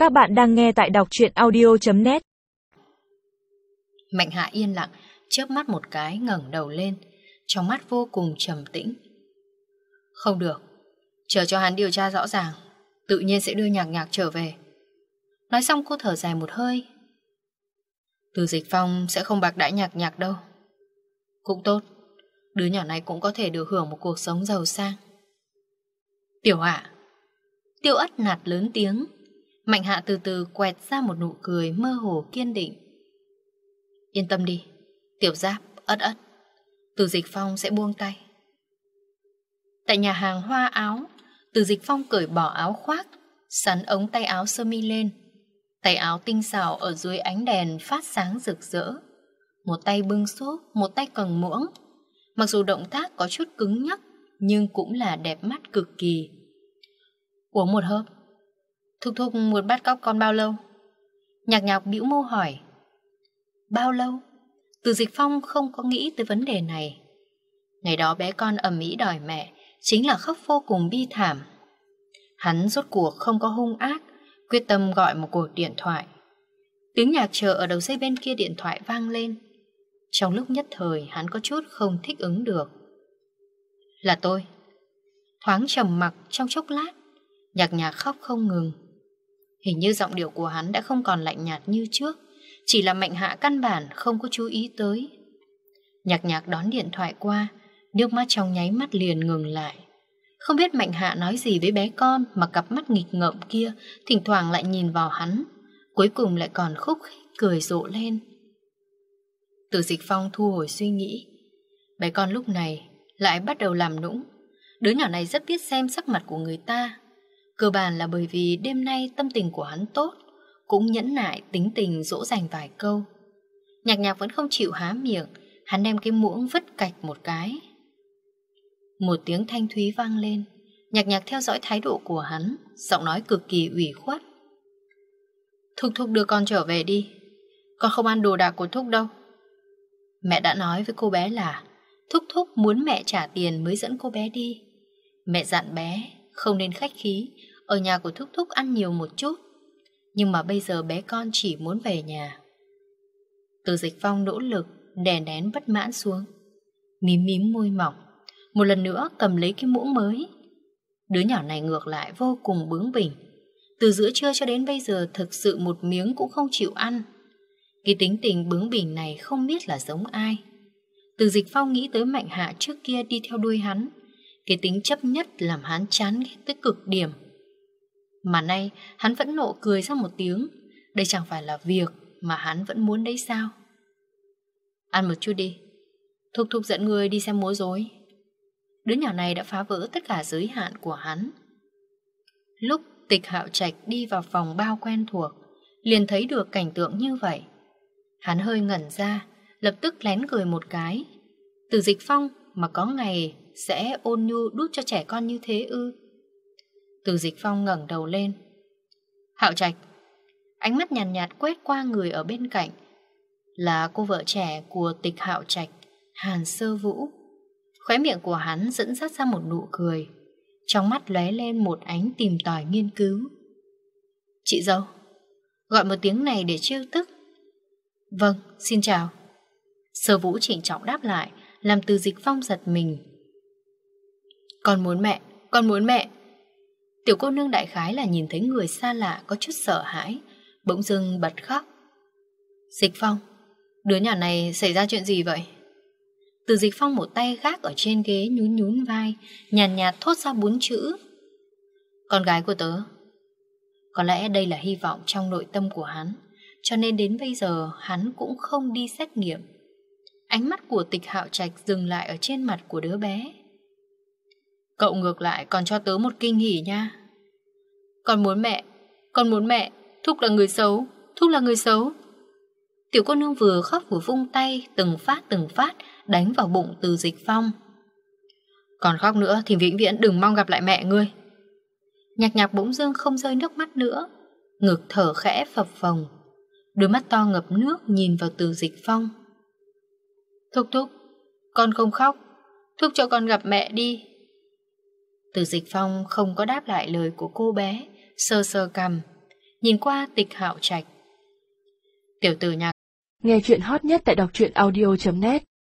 Các bạn đang nghe tại đọc truyện audio.net. Mạnh Hạ yên lặng, chớp mắt một cái ngẩng đầu lên, trong mắt vô cùng trầm tĩnh. Không được, chờ cho hắn điều tra rõ ràng, tự nhiên sẽ đưa Nhạc Nhạc trở về. Nói xong cô thở dài một hơi. Từ Dịch Phong sẽ không bạc đãi Nhạc Nhạc đâu. Cũng tốt, đứa nhỏ này cũng có thể được hưởng một cuộc sống giàu sang. Tiểu Hạ. Tiêu Ất nạt lớn tiếng. Mạnh Hạ từ từ quẹt ra một nụ cười mơ hồ kiên định. Yên tâm đi, Tiểu Giáp, Ất Ất, Từ Dịch Phong sẽ buông tay. Tại nhà hàng hoa áo, Từ Dịch Phong cởi bỏ áo khoác, sắn ống tay áo sơ mi lên. Tay áo tinh xảo ở dưới ánh đèn phát sáng rực rỡ. Một tay bưng xốp, một tay cầm muỗng. Mặc dù động tác có chút cứng nhắc, nhưng cũng là đẹp mắt cực kỳ. Uống một hớp. Thúc thúc muốn bắt cóc con bao lâu? Nhạc Nhạc bĩu môi hỏi. Bao lâu? Từ Dịch Phong không có nghĩ tới vấn đề này. Ngày đó bé con ầm ĩ đòi mẹ, chính là khóc vô cùng bi thảm. Hắn rốt cuộc không có hung ác, quyết tâm gọi một cuộc điện thoại. Tiếng nhạc chờ ở đầu dây bên kia điện thoại vang lên. Trong lúc nhất thời hắn có chút không thích ứng được. Là tôi. Thoáng trầm mặc trong chốc lát, Nhạc Nhạc khóc không ngừng. Hình như giọng điệu của hắn đã không còn lạnh nhạt như trước, chỉ là Mạnh Hạ căn bản không có chú ý tới. Nhạc Nhạc đón điện thoại qua, nước mắt trong nháy mắt liền ngừng lại. Không biết Mạnh Hạ nói gì với bé con mà cặp mắt nghịch ngợm kia thỉnh thoảng lại nhìn vào hắn, cuối cùng lại còn khúc khích cười rộ lên. Từ Dịch Phong thu hồi suy nghĩ. Bé con lúc này lại bắt đầu làm nũng. Đứa nhỏ này rất biết xem sắc mặt của người ta. Cơ bản là bởi vì đêm nay tâm tình của hắn tốt, cũng nhẫn nại tính tình dỗ dành vài câu. Nhạc Nhạc vẫn không chịu há miệng, hắn đem cái muỗng vứt cạch một cái. Một tiếng thanh thúy vang lên. Nhạc Nhạc theo dõi thái độ của hắn, giọng nói cực kỳ ủy khuất. Thúc thúc đưa con trở về đi, con không ăn đồ đạc của thúc đâu. Mẹ đã nói với cô bé là thúc thúc muốn mẹ trả tiền mới dẫn cô bé đi. Mẹ dặn bé không nên khách khí, ở nhà của thúc thúc ăn nhiều một chút. Nhưng mà bây giờ bé con chỉ muốn về nhà. Từ Dịch Phong nỗ lực đè nén bất mãn xuống, mím mím môi mỏng, một lần nữa cầm lấy cái muỗng mới. Đứa nhỏ này ngược lại vô cùng bướng bỉnh. Từ giữa trưa cho đến bây giờ thực sự một miếng cũng không chịu ăn. Cái tính tình bướng bỉnh này không biết là giống ai. Từ Dịch Phong nghĩ tới Mạnh Hạ trước kia đi theo đuôi hắn. Cái tính chấp nhất làm hắn chán ghét tới cực điểm. Mà nay hắn vẫn nộ cười ra một tiếng. Đây chẳng phải là việc mà hắn vẫn muốn đấy sao? Ăn một chút đi, thúc thúc dẫn người đi xem múa rối. Đứa nhỏ này đã phá vỡ tất cả giới hạn của hắn. Lúc Tịch Hạo Trạch đi vào phòng bao quen thuộc, liền thấy được cảnh tượng như vậy. Hắn hơi ngẩn ra, lập tức lén cười một cái. Từ Dịch Phong mà có ngày sẽ ôn nhu đút cho trẻ con như thế ư? Từ Dịch Phong ngẩng đầu lên. Hạo Trạch. Ánh mắt nhàn nhạt quét qua người ở bên cạnh. Là cô vợ trẻ của Tịch Hạo Trạch, Hàn Sơ Vũ. Khóe miệng của hắn dẫn dắt ra một nụ cười, trong mắt lóe lên một ánh tìm tòi nghiên cứu. Chị dâu, gọi một tiếng này để trêu tức. Vâng, xin chào. Sơ Vũ trịnh trọng đáp lại, làm Từ Dịch Phong giật mình. Con muốn mẹ, con muốn mẹ. Tiểu cô nương đại khái là nhìn thấy người xa lạ có chút sợ hãi, bỗng dưng bật khóc. Dịch Phong, đứa nhỏ này xảy ra chuyện gì vậy? Từ Dịch Phong một tay gác ở trên ghế nhún nhún vai, nhàn nhạt thốt ra 4 chữ. Con gái của tớ. Có lẽ đây là hy vọng trong nội tâm của hắn, cho nên đến bây giờ hắn cũng không đi xét nghiệm. Ánh mắt của Tịch Hạo Trạch dừng lại ở trên mặt của đứa bé. Cậu ngược lại còn cho tớ một kinh hỉ nha. Con muốn mẹ, con muốn mẹ. Thúc là người xấu, thúc là người xấu. Tiểu cô nương vừa khóc vừa vung tay, từng phát đánh vào bụng Từ Dịch Phong. Còn khóc nữa thì vĩnh viễn đừng mong gặp lại mẹ ngươi. Nhạc Nhạc bỗng dưng không rơi nước mắt nữa, ngực thở khẽ phập phồng, đôi mắt to ngập nước nhìn vào Từ Dịch Phong. Thúc thúc, con không khóc, thúc cho con gặp mẹ đi. Từ Dịch Phong không có đáp lại lời của cô bé, sờ sờ cằm. nhìn qua Tịch Hạo Trạch. Tiểu tử nhà Nghe chuyện hot nhất tại đọc truyện audio.net